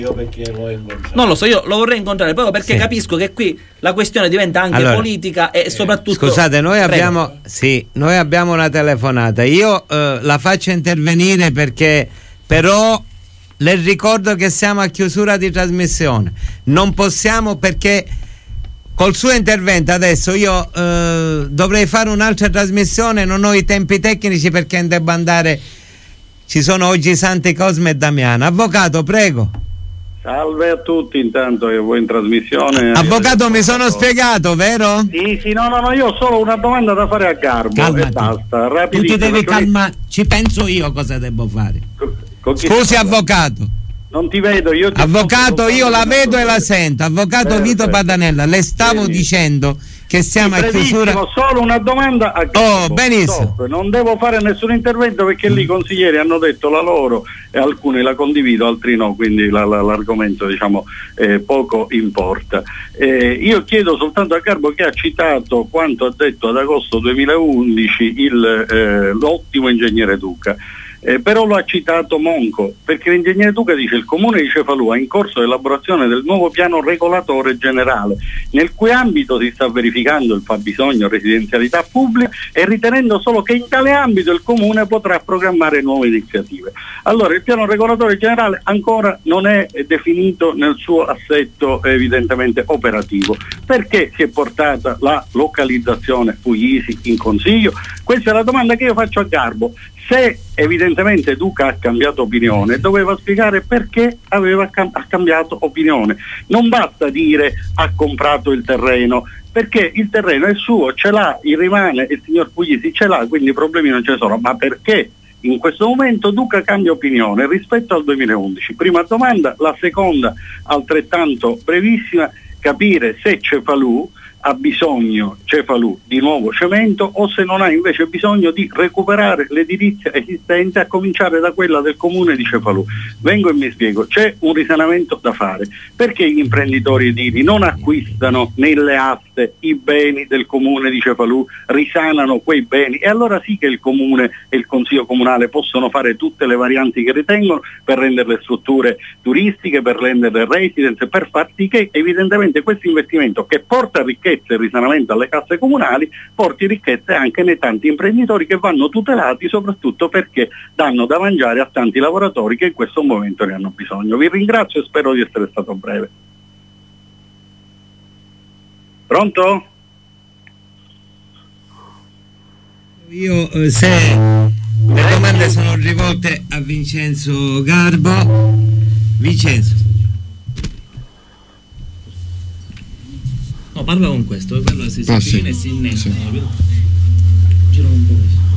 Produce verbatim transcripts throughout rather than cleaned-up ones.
Io perché lo incontrato. Non lo so, io lo vorrei incontrare proprio perché sì. capisco che qui la questione diventa anche allora, politica e soprattutto. Scusate, noi abbiamo sì, noi abbiamo una telefonata. Io eh, la faccio intervenire perché però le ricordo che siamo a chiusura di trasmissione. Non possiamo, perché col suo intervento adesso io eh, dovrei fare un'altra trasmissione, non ho i tempi tecnici perché devo andare. Ci sono oggi Santi Cosme e Damiano. Avvocato, prego. Salve a tutti, intanto che voi in trasmissione. Avvocato, mi sono spiegato, vero? Sì, sì, no, no, no, io ho solo una domanda da fare a Garbo. Calmati. E basta, rapidissimo. Tu ti devi calmare, ci penso io cosa devo fare. Con Scusi, avvocato. Non ti vedo, io ti Avvocato, io la vedo e la sento. Avvocato Perfetto. Vito Patanella, le stavo Benissimo. dicendo che siamo sì, a chiusura. Solo una domanda a Oh, benissimo. Stop. Non devo fare nessun intervento perché lì i consiglieri hanno detto la loro e alcuni la condivido, altri no, quindi la, la, l'argomento diciamo eh, poco importa. Eh, io chiedo soltanto a Garbo, che ha citato quanto ha detto ad agosto duemilaundici il, eh, l'ottimo ingegnere Duca. Eh, però lo ha citato Monco, perché l'ingegnere Duca dice: il comune di Cefalù ha in corso l'elaborazione del nuovo piano regolatore generale, nel cui ambito si sta verificando il fabbisogno residenzialità pubblica e ritenendo solo che in tale ambito il comune potrà programmare nuove iniziative. Allora il piano regolatore generale ancora non è definito nel suo assetto evidentemente operativo. Perché si è portata la localizzazione Puglisi in consiglio? Questa è la domanda che io faccio a Garbo. Se evidentemente Duca ha cambiato opinione, doveva spiegare perché aveva cam- ha cambiato opinione. Non basta dire ha comprato il terreno, perché il terreno è suo, ce l'ha, il rimane, il signor Puglisi ce l'ha, quindi i problemi non ce ne sono. Ma perché in questo momento Duca cambia opinione rispetto al duemilaundici? Prima domanda. La seconda, altrettanto brevissima, capire se Cefalù ha bisogno, Cefalù, di nuovo cemento, o se non ha invece bisogno di recuperare l'edilizia esistente, a cominciare da quella del comune di Cefalù. Vengo e mi spiego. C'è un risanamento da fare. Perché gli imprenditori edili non acquistano nelle aste i beni del comune di Cefalù, risanano quei beni, e allora sì che il comune e il consiglio comunale possono fare tutte le varianti che ritengono per rendere le strutture turistiche, per rendere residence, per far sì che evidentemente questo investimento, che porta ricchezza e risanamento alle casse comunali, porti ricchezze anche nei tanti imprenditori che vanno tutelati, soprattutto perché danno da mangiare a tanti lavoratori che in questo momento ne hanno bisogno. Vi ringrazio e spero di essere stato breve. Pronto? Io eh, se le domande sono rivolte a Vincenzo Garbo. Vincenzo. No, parla con questo, quello si si ah, avvicina sì. e si innesta. Sì. Girano un po'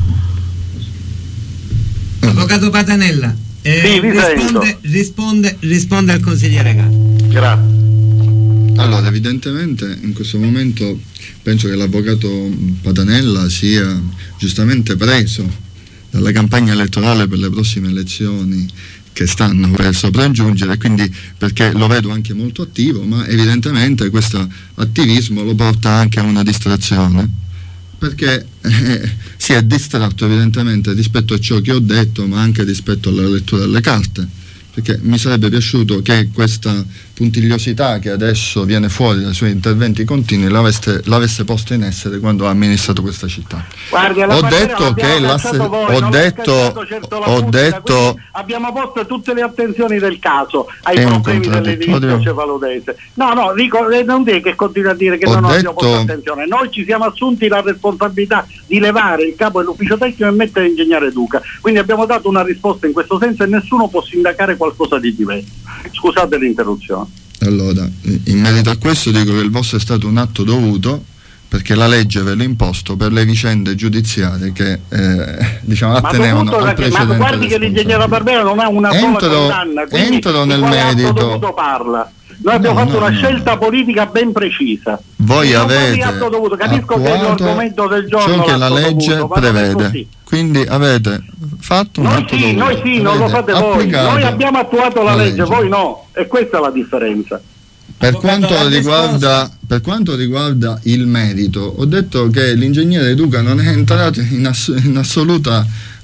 così. Avvocato Patanella, eh, Sì, vi risponde, sento. risponde, risponde al consigliere Garbo. Grazie. Allora, evidentemente in questo momento penso che l'avvocato Patanella sia giustamente preso dalla campagna elettorale per le prossime elezioni che stanno per sopraggiungere, quindi perché lo vedo anche molto attivo, ma evidentemente questo attivismo lo porta anche a una distrazione, perché eh, si è distratto evidentemente rispetto a ciò che ho detto, ma anche rispetto alla lettura delle carte, perché mi sarebbe piaciuto che questa puntigliosità che adesso viene fuori dai suoi interventi continui l'avesse, l'avesse posta in essere quando ha amministrato questa città. Guardi, ho detto che l'asse, voi, ho detto certo ho pubblica, detto abbiamo posto tutte le attenzioni del caso ai è un problemi dell'edilizia cefaludese. No, no, dico, eh, non è che continua a dire che ho non detto, abbiamo posto attenzione. Noi ci siamo assunti la responsabilità di levare il capo dell'ufficio tecnico e mettere l'ingegnere Duca, quindi abbiamo dato una risposta in questo senso e nessuno può sindacare qualcosa di diverso. Scusate l'interruzione. Allora, in merito a questo dico che il vostro è stato un atto dovuto, perché la legge ve l'ha imposto per le vicende giudiziarie che eh, diciamo attenevano al precedente. Ma guardi che l'ingegnere Barbera non ha una entro, sola condanna, quindi entro nel merito. Parla. Noi abbiamo no, fatto no, una no. scelta politica ben precisa. Voi non avete dovuto. Capisco che è l'argomento del giorno ciò che la legge dovuto, prevede, quindi avete fatto un noi atto sì, dovuto. noi sì, non lo fate voi. Applicato Noi abbiamo attuato la, la legge, legge, voi no, e questa è la differenza. Per quanto, riguarda, per quanto riguarda il merito, ho detto che l'ingegnere Duca non è entrato in, ass- in assoluta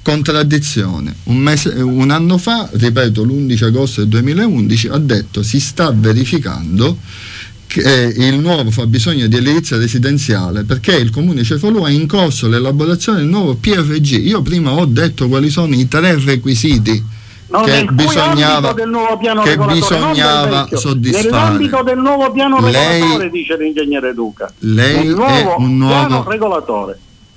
contraddizione. Un, mese, un anno fa, ripeto, l'undici agosto del duemilaundici, ha detto si sta verificando che il nuovo fabbisogno di edilizia residenziale, perché il comune di Cefalù ha in corso l'elaborazione del nuovo P R G. Io prima ho detto quali sono i tre requisiti no, che bisognava, del nuovo piano che bisognava soddisfare. Nell'ambito del nuovo piano lei, regolatore, dice l'ingegnere Duca. Lei il nuovo è un nuovo piano regolatore.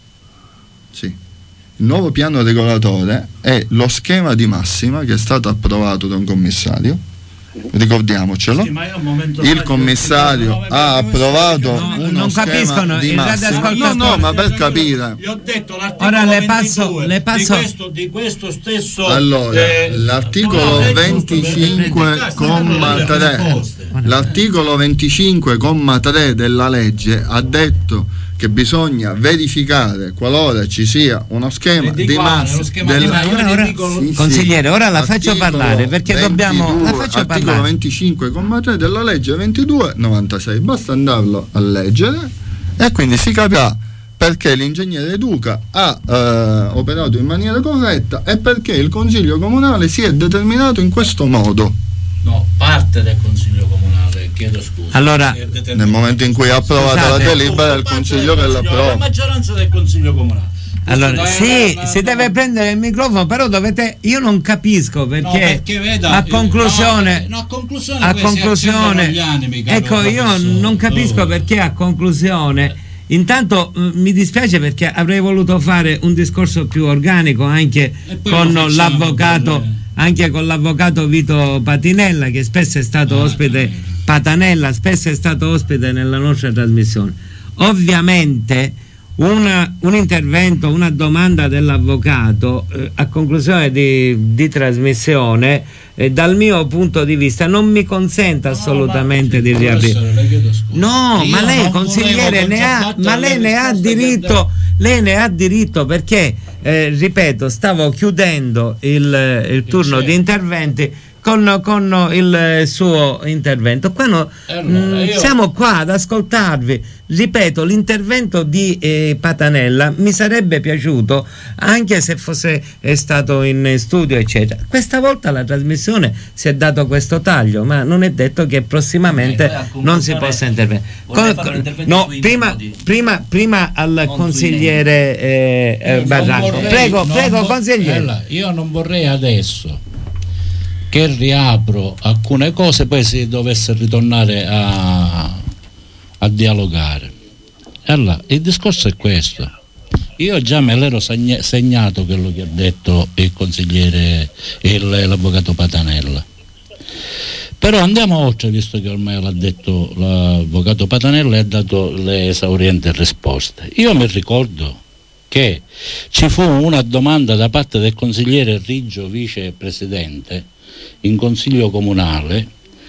Sì. Il nuovo piano regolatore è lo schema di massima che è stato approvato da un commissario. Ricordiamocelo, sì, il commissario ha approvato no, uno non schema capiscono, di massima. No, no, ma per capire. Gli ho detto l'articolo ora le passo, le passo. Di, questo, di questo stesso allora, eh, l'articolo no, venticinque comma tre l'articolo venticinque comma tre della legge ha detto che bisogna verificare qualora ci sia uno schema di, di massa del... ora, ora, sì, consigliere, ora la faccio parlare perché ventidue, dobbiamo la faccio articolo parlare. venticinque comma tre della legge ventidue novantasei, basta andarlo a leggere e quindi si capirà perché l'ingegnere Duca ha eh, operato in maniera corretta e perché il Consiglio Comunale si è determinato in questo modo. No, parte del Consiglio Comunale, chiedo scusa. Allora, nel momento in cui ha approvato scusate, la delibera, il Consiglio che l'approva. La maggioranza del Consiglio Comunale. Allora, sì, si deve prendere il microfono, però dovete. Io non capisco perché, no, perché veda, a conclusione, no, no, a conclusione, a conclusione animi, ecco, io non capisco oh. perché a conclusione. Intanto mh, mi dispiace perché avrei voluto fare un discorso più organico anche con l'avvocato. Anche con l'avvocato Vito Patinella, che spesso è stato ospite, Patanella, spesso è stato ospite nella nostra trasmissione. Ovviamente una, un intervento, una domanda dell'avvocato eh, a conclusione di, di trasmissione, eh, dal mio punto di vista non mi consente assolutamente no, di riaprire. No, Io ma lei consigliere ne ha, ma lei ne ha diritto, lei ne ha diritto perché eh, ripeto, stavo chiudendo il, il turno di interventi con, con il suo intervento. Qua no, allora, io... siamo qua ad ascoltarvi. Ripeto, l'intervento di eh, Patanella mi sarebbe piaciuto anche se fosse è stato in studio eccetera. Questa volta la trasmissione si è dato questo taglio, ma non è detto che prossimamente eh, non si possa intervenire. Con, no, prima, prima, prima al consigliere eh, eh, Barranco. Vorrei, prego, prego vo- consigliere. Allora, io non vorrei adesso che riapro alcune cose, poi si dovesse ritornare a, a dialogare. Allora, il discorso è questo. Io già me l'ero segna, segnato quello che ha detto il consigliere, il, l'avvocato Patanella. Però andiamo oltre, visto che ormai l'ha detto l'avvocato Patanella e ha dato le esaurienti risposte. Io mi ricordo che ci fu una domanda da parte del consigliere Riggio, vicepresidente, in consiglio comunale,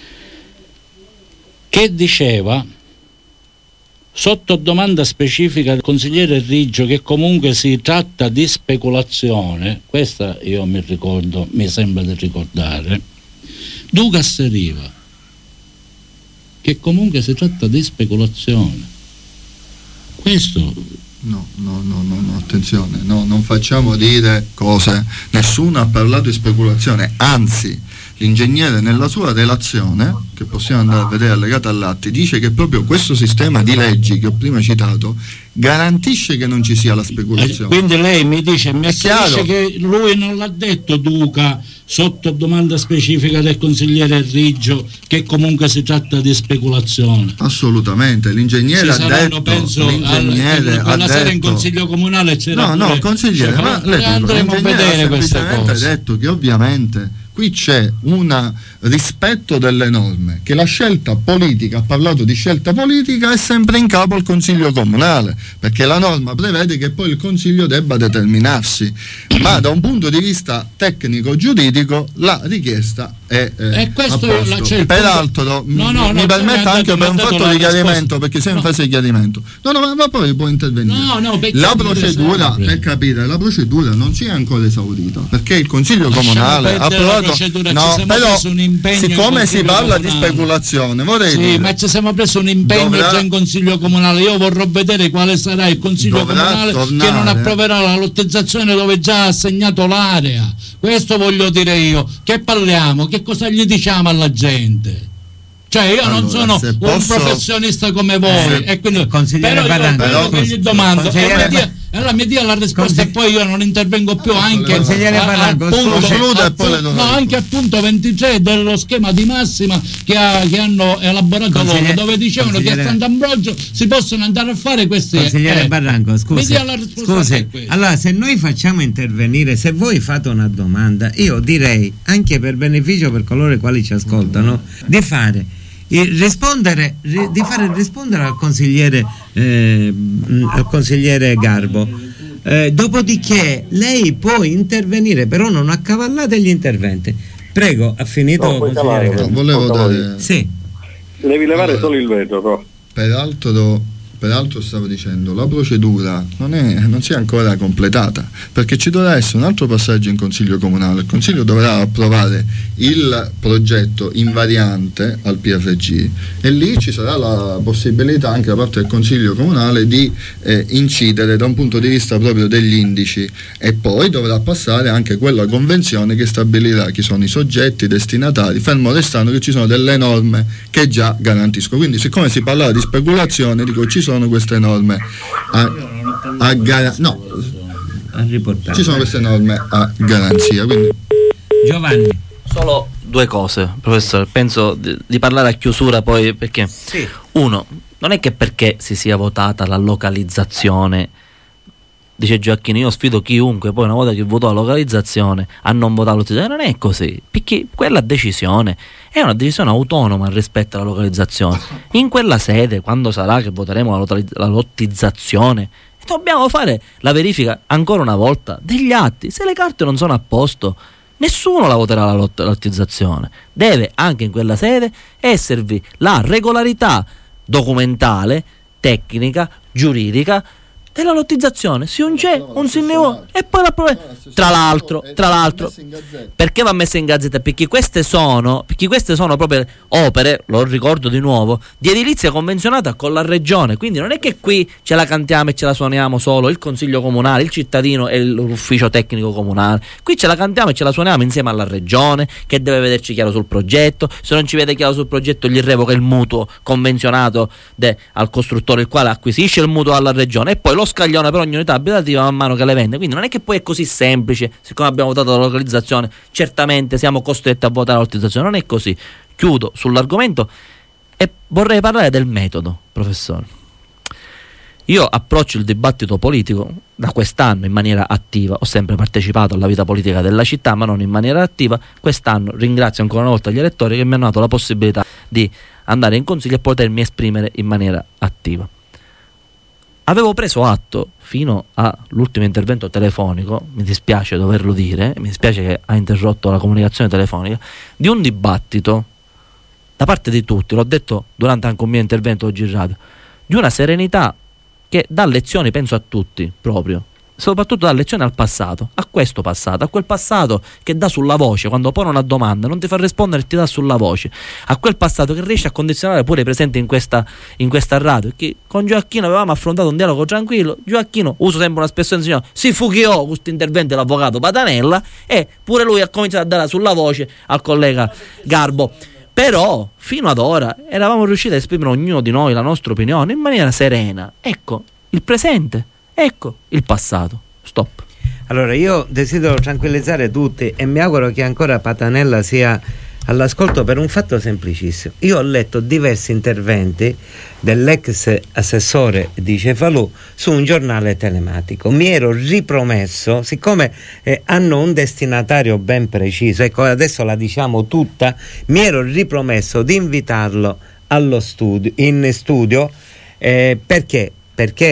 che diceva, sotto domanda specifica del consigliere Riggio, che comunque si tratta di speculazione, questa io mi ricordo, mi sembra di ricordare, Duca asseriva che comunque si tratta di speculazione. Questo No, no, no, no, no, attenzione, no, non facciamo dire cose, nessuno ha parlato di speculazione, anzi l'ingegnere nella sua relazione, che possiamo andare a vedere allegata all'atti, dice che proprio questo sistema di leggi che ho prima citato garantisce che non ci sia la speculazione. Quindi lei mi dice, mi chiarisce che lui non l'ha detto Duca, sotto domanda specifica del consigliere Riggio, che comunque si tratta di speculazione. Assolutamente, l'ingegnere ha detto, penso, l'ingegnere al, ha sera detto, in consiglio comunale c'era no, no, consigliere, cioè, ma lei andremo a vedere queste cose. Ha detto che ovviamente qui c'è un rispetto delle norme, che la scelta politica, ha parlato di scelta politica, è sempre in capo al Consiglio Comunale, perché la norma prevede che poi il Consiglio debba determinarsi, ma da un punto di vista tecnico-giuridico la richiesta E, eh, e questo la, c'è il peraltro no, no, mi no, permetta anche per un fatto di chiarimento, perché sei in no. fase di chiarimento. No, no, ma, ma poi può intervenire. No, no, la procedura, per capire, la procedura non si è ancora esaurita, perché il Consiglio Comunale ha approvato. No, però siccome si parla di speculazione, vorrei sì, dire, ma ci siamo presi un impegno dovrà, già in Consiglio Comunale. Io vorrò vedere quale sarà il Consiglio Comunale tornare, che non approverà la lottizzazione dove già ha assegnato l'area. Questo voglio dire io. Che parliamo? Che cosa gli diciamo alla gente? Cioè io allora, non sono un posso... professionista come voi, eh, e quindi, però io però, che gli domando e allora mi dia la risposta e poi io non intervengo più anche a, a, al punto, al punto, no, anche al punto ventitré dello schema di massima che, ha, che hanno elaborato loro, dove dicevano che a Sant'Ambrogio si possono andare a fare queste. Consigliere eh, Barranco, scusi, scusi, allora se noi facciamo intervenire, se voi fate una domanda, io direi, anche per beneficio per coloro i quali ci ascoltano, di fare rispondere di fare rispondere al consigliere eh, al consigliere Garbo, eh, dopodiché lei può intervenire, però non accavallate gli interventi. Prego, ha finito, no, consigliere Garbo. No, volevo dare... sì. Devi levare allora, solo il veto, no? peraltro Peraltro stavo dicendo, la procedura non, è, non si è ancora completata, perché ci dovrà essere un altro passaggio in Consiglio Comunale. Il Consiglio dovrà approvare il progetto in variante al P R G e lì ci sarà la possibilità anche da parte del Consiglio Comunale di eh, incidere da un punto di vista proprio degli indici, e poi dovrà passare anche quella convenzione che stabilirà chi sono i soggetti, i destinatari, fermo restando che ci sono delle norme che già garantiscono. Quindi siccome si parlava di speculazione, dico ci sono queste norme a, a gar- no, ci sono queste norme a garanzia. Quindi... Giovanni, solo due cose, professore, penso di, di parlare a chiusura poi, perché sì. Uno, non è che perché si sia votata la localizzazione, dice Gioacchino, io sfido chiunque poi una volta che votò la localizzazione a non votare la localizzazione. Non è così, perché quella decisione è una decisione autonoma rispetto alla localizzazione. In quella sede, quando sarà che voteremo la, localizz- la lottizzazione, dobbiamo fare la verifica ancora una volta degli atti. Se le carte non sono a posto, nessuno la voterà la, lot- la lottizzazione. Deve anche in quella sede esservi la regolarità documentale, tecnica, giuridica della lottizzazione. Se non c'è un signore e poi la prova. Tra l'altro, tra l'altro, perché va messa in gazzetta? Perché queste sono, perché queste sono proprio opere, lo ricordo di nuovo, di edilizia convenzionata con la regione. Quindi non è che qui ce la cantiamo e ce la suoniamo solo il consiglio comunale, il cittadino e l'ufficio tecnico comunale. Qui ce la cantiamo e ce la suoniamo insieme alla regione, che deve vederci chiaro sul progetto. Se non ci vede chiaro sul progetto, gli revoca il mutuo convenzionato de, al costruttore, il quale acquisisce il mutuo alla regione, e poi lo scaglione per ogni unità abitativa man mano che le vende. Quindi non è che poi è così semplice. Siccome abbiamo votato la localizzazione, certamente siamo costretti a votare la localizzazione. Non è così. Chiudo sull'argomento e vorrei parlare del metodo, professore. Io approccio il dibattito politico da quest'anno in maniera attiva. Ho sempre partecipato alla vita politica della città, ma non in maniera attiva. Quest'anno ringrazio ancora una volta gli elettori che mi hanno dato la possibilità di andare in consiglio e potermi esprimere in maniera attiva. Avevo preso atto fino all'ultimo intervento telefonico, mi dispiace doverlo dire, mi dispiace che ha interrotto la comunicazione telefonica, di un dibattito da parte di tutti, l'ho detto durante anche un mio intervento oggi in radio, di una serenità che dà lezioni, penso, a tutti, proprio, soprattutto dà lezioni al passato, a questo passato, a quel passato che dà sulla voce, quando pone una domanda non ti fa rispondere e ti dà sulla voce, a quel passato che riesce a condizionare pure i presenti in questa, in questa radio. Che con Gioacchino avevamo affrontato un dialogo tranquillo. Gioacchino, uso sempre una espressione signora, si fughiò questo intervento dell'avvocato Patanella, e pure lui ha cominciato a dare sulla voce al collega Garbo. Però fino ad ora eravamo riusciti a esprimere ognuno di noi la nostra opinione in maniera serena. Ecco il presente, ecco il passato. Stop. Allora io desidero tranquillizzare tutti e mi auguro che ancora Patanella sia all'ascolto per un fatto semplicissimo. Io ho letto diversi interventi dell'ex assessore di Cefalù su un giornale telematico. Mi ero ripromesso, siccome eh, hanno un destinatario ben preciso, ecco adesso la diciamo tutta, mi ero ripromesso di invitarlo allo studio, in studio, eh, perché? Perché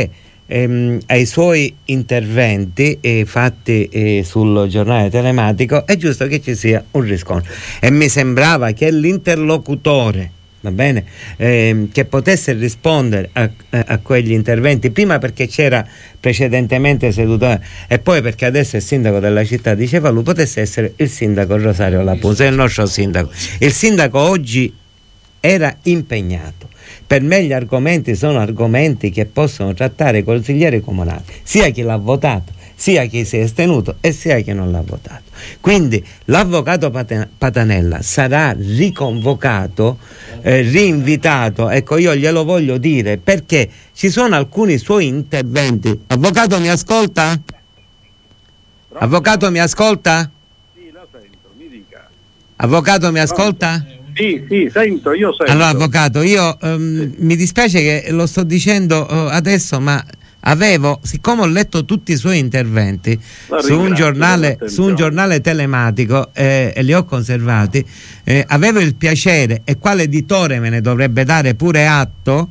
ehm, ai suoi interventi eh, fatti eh, sul giornale telematico, è giusto che ci sia un riscontro, e mi sembrava che l'interlocutore, va bene, eh, che potesse rispondere a, a quegli interventi, prima perché c'era precedentemente seduto e poi perché adesso è sindaco della città di Cefalù, potesse essere il sindaco Rosario Lapunza, il nostro sindaco. Il sindaco oggi era impegnato. Per me gli argomenti sono argomenti che possono trattare i consiglieri comunali, sia chi l'ha votato, sia chi si è astenuto e sia chi non l'ha votato. Quindi l'avvocato Patanella sarà riconvocato, eh, rinvitato, ecco, io glielo voglio dire perché ci sono alcuni suoi interventi. Avvocato, mi ascolta? Avvocato, mi ascolta? Sì, la sento, mi dica. Avvocato, mi ascolta? Sì, sì, sento, io sento. Allora, avvocato, io um, mi dispiace che lo sto dicendo uh, adesso, ma avevo, siccome ho letto tutti i suoi interventi su un giornale, su un giornale telematico eh, e li ho conservati, eh, avevo il piacere, e quale editore me ne dovrebbe dare pure atto,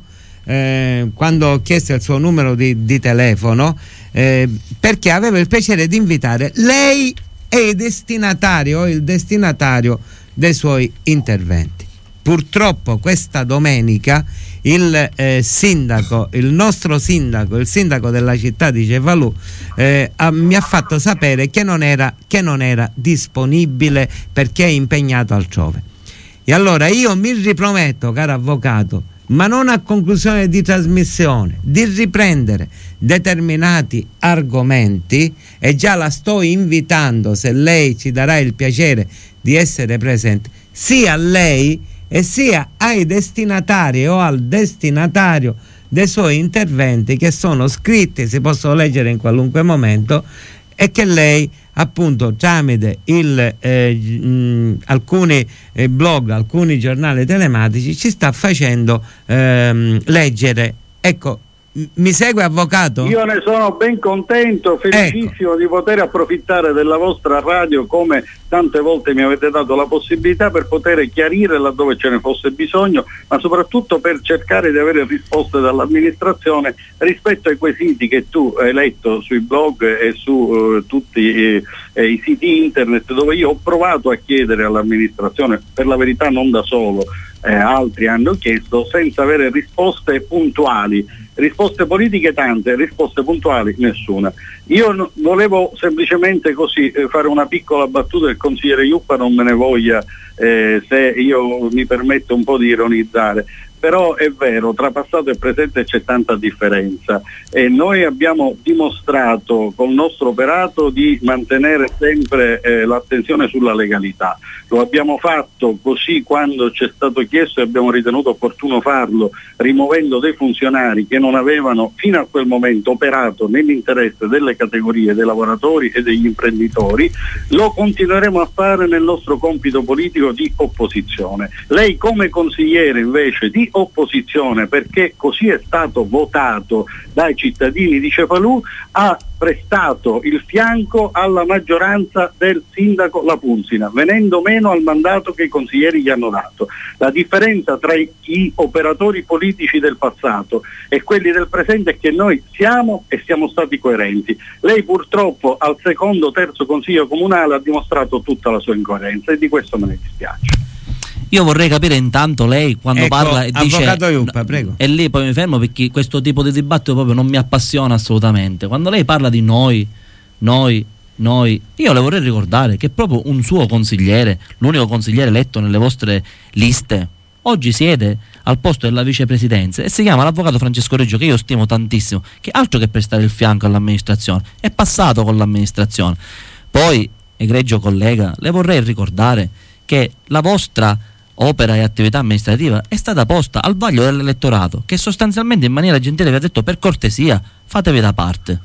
eh, quando ho chiesto il suo numero di, di telefono, eh, perché avevo il piacere di invitare lei e il destinatario, il destinatario dei suoi interventi. Purtroppo questa domenica il eh, sindaco, il nostro sindaco, il sindaco della città di Cefalù eh, ha, mi ha fatto sapere che non era, che non era disponibile perché è impegnato altrove. E allora io mi riprometto, caro avvocato, ma non a conclusione di trasmissione, di riprendere determinati argomenti, e già la sto invitando, se lei ci darà il piacere di essere presente, sia a lei e sia ai destinatari o al destinatario dei suoi interventi, che sono scritti, si possono leggere in qualunque momento, e che lei appunto tramite il, eh, mh, alcuni eh, blog, alcuni giornali telematici ci sta facendo ehm, leggere. Ecco, mi segue, avvocato? Io ne sono ben contento, felicissimo ecco. di poter approfittare della vostra radio, come tante volte mi avete dato la possibilità, per poter chiarire laddove ce ne fosse bisogno, ma soprattutto per cercare di avere risposte dall'amministrazione rispetto ai quesiti che tu hai letto sui blog e su uh, tutti eh, eh, i siti internet, dove io ho provato a chiedere all'amministrazione, per la verità non da solo, eh, altri hanno chiesto, senza avere risposte puntuali. Risposte politiche tante, risposte puntuali nessuna. Io no, volevo semplicemente così eh, fare una piccola battuta, il consigliere Iuppa non me ne voglia eh, se io mi permetto un po' di ironizzare, però è vero, tra passato e presente c'è tanta differenza, e noi abbiamo dimostrato col nostro operato di mantenere sempre eh, l'attenzione sulla legalità. Lo abbiamo fatto così quando ci è stato chiesto, e abbiamo ritenuto opportuno farlo, rimuovendo dei funzionari che non avevano fino a quel momento operato nell'interesse delle categorie dei lavoratori e degli imprenditori. Lo continueremo a fare nel nostro compito politico di opposizione. Lei come consigliere invece di opposizione, perché così è stato votato dai cittadini di Cefalù, ha prestato il fianco alla maggioranza del sindaco Lapunzina, venendo meno al mandato che i consiglieri gli hanno dato. La differenza tra i operatori politici del passato e quelli del presente è che noi siamo e siamo stati coerenti. Lei purtroppo al secondo, terzo consiglio comunale ha dimostrato tutta la sua incoerenza, e di questo me ne dispiace. Io vorrei capire intanto lei quando ecco, parla e dice avvocato Iuppa, prego. E lì poi mi fermo, perché questo tipo di dibattito proprio non mi appassiona assolutamente. Quando lei parla di noi, noi, noi, io le vorrei ricordare che proprio un suo consigliere, l'unico consigliere eletto nelle vostre liste, oggi siede al posto della vicepresidenza e si chiama l'avvocato Francesco Reggio, che io stimo tantissimo, che altro che prestare il fianco all'amministrazione, è passato con l'amministrazione. Poi, egregio collega, le vorrei ricordare che la vostra opera e attività amministrativa è stata posta al vaglio dell'elettorato, che sostanzialmente in maniera gentile vi ha detto: per cortesia fatevi da parte.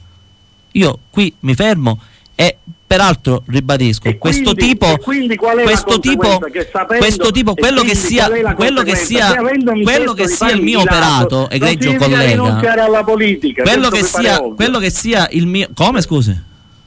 Io qui mi fermo, e peraltro ribadisco, e questo quindi, tipo quindi qual è questo la tipo che sapendo, questo tipo quello che sia quello che sia quello che sia il mio operato, egregio collega, alla politica, quello che sia quello che sia il mio come scusi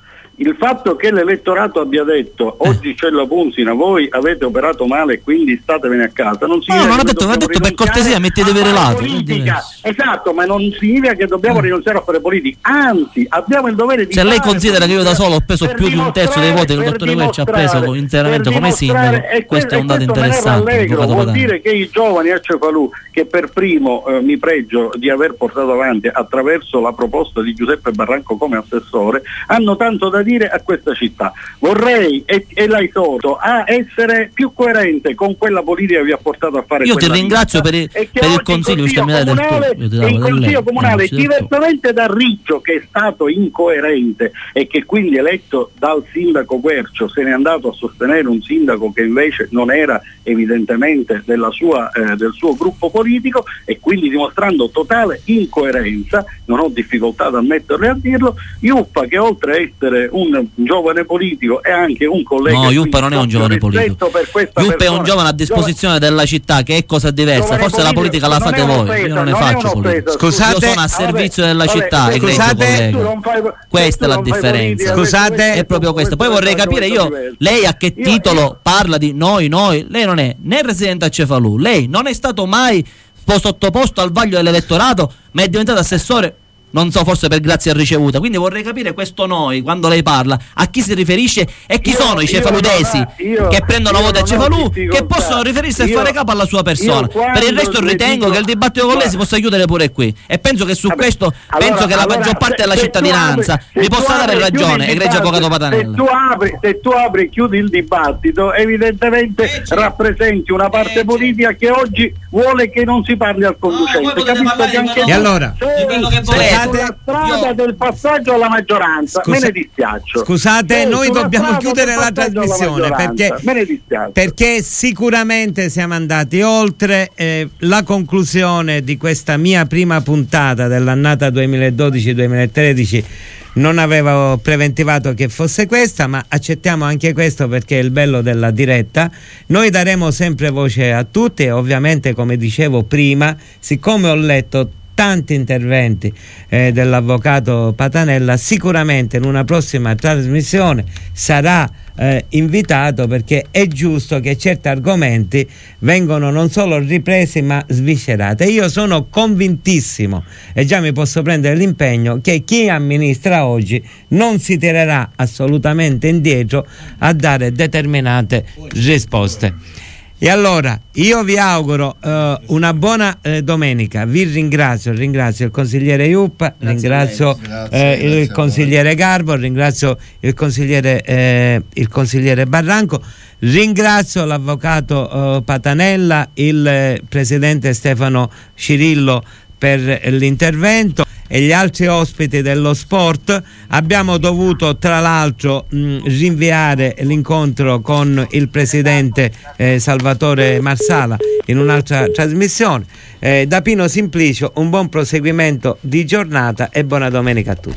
Il fatto che l'elettorato abbia detto oggi c'è la punzina, voi avete operato male e quindi statevene a casa, non significa no, non ha che detto, ha detto per rinunciare cortesia mettetevi a fare relato. politica. Esatto, ma non significa che dobbiamo rinunciare a fare politica, anzi abbiamo il dovere di Se lei fare considera che io da solo ho preso più di un terzo dei voti che il dottore Querci ha preso interamente come sindaco, questo è un dato interessante. Vuol dire che i giovani a Cefalù, che per primo eh, mi pregio di aver portato avanti attraverso la proposta di Giuseppe Barranco come assessore, hanno tanto da dire a questa città. Vorrei, e, e la esorto a essere più coerente con quella politica che vi ha portato a fare. Io ti quella ringrazio vita, per il, e che per il oggi consiglio, visto che mi dai del tuo. e il Consiglio Comunale, diversamente da Riccio, che è stato incoerente e che quindi eletto dal sindaco Quercio se n'è andato a sostenere un sindaco che invece non era evidentemente della sua, eh, del suo gruppo politico, e quindi dimostrando totale incoerenza, non ho difficoltà ad ammetterlo e a dirlo. Iuppa, che oltre a essere un giovane politico è anche un collega. No, Iuppa non è un giovane politico. Iuppa è un giovane a disposizione giovane, della città, che è cosa diversa. Forse la politica la fate voi, offesa, io non ne non faccio politica. Scusate, io sono a servizio vabbè, della città, vabbè, scusate, fai, questa è la differenza. Scusate, è proprio questa. Poi vorrei capire io, lei a che titolo parla di noi, noi? Lei non è né residente a Cefalù, lei non è stato mai sottoposto al vaglio dell'elettorato, ma è diventato assessore, non so, forse per grazia ricevuta. Quindi vorrei capire questo noi, quando lei parla, a chi si riferisce e chi io, sono i cefaludesi io, che prendono voti a Cefalù, che possono riferirsi e fare capo alla sua persona. Per il resto ritengo dico, che il dibattito con lei si possa chiudere pure qui, e penso che su vabbè, questo allora, penso che allora, la maggior parte se, della cittadinanza apri, mi possa dare ragione, egregio avvocato Patanella. Se tu apri, se tu apri e chiudi il dibattito, evidentemente eh, rappresenti una parte eh, politica che oggi vuole che non si parli al conducente. No, capisco che anche e allora di quello che volete. Sulla strada io... del passaggio alla maggioranza, Scusa... me ne dispiaccio. Scusate, eh, noi dobbiamo chiudere la trasmissione perché, me ne dispiace. perché sicuramente siamo andati oltre. Eh, la conclusione di questa mia prima puntata dell'annata duemiladodici duemilatredici non avevo preventivato che fosse questa, ma accettiamo anche questo perché è il bello della diretta. Noi daremo sempre voce a tutti e ovviamente, come dicevo prima, siccome ho letto tanti interventi eh, dell'avvocato Patanella, sicuramente in una prossima trasmissione sarà eh, invitato, perché è giusto che certi argomenti vengono non solo ripresi ma sviscerati. Io sono convintissimo e già mi posso prendere l'impegno che chi amministra oggi non si tirerà assolutamente indietro a dare determinate risposte. E allora io vi auguro uh, una buona eh, domenica, vi ringrazio, ringrazio il consigliere Iuppa, grazie ringrazio grazie, eh, il consigliere Garbo, ringrazio il consigliere, eh, il consigliere Barranco, ringrazio l'avvocato uh, Patanella, il eh, presidente Stefano Cirillo per l'intervento e gli altri ospiti dello sport. Abbiamo dovuto tra l'altro mh, rinviare l'incontro con il presidente eh, Salvatore Marsala in un'altra trasmissione. Eh, da Pino Simplicio un buon proseguimento di giornata e buona domenica a tutti.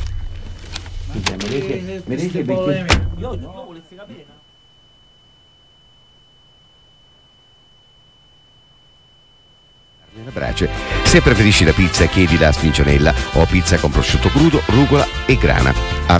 Mi dice, mi Brace. Se preferisci la pizza chiedila a Sfincionella o pizza con prosciutto crudo, rucola e grana.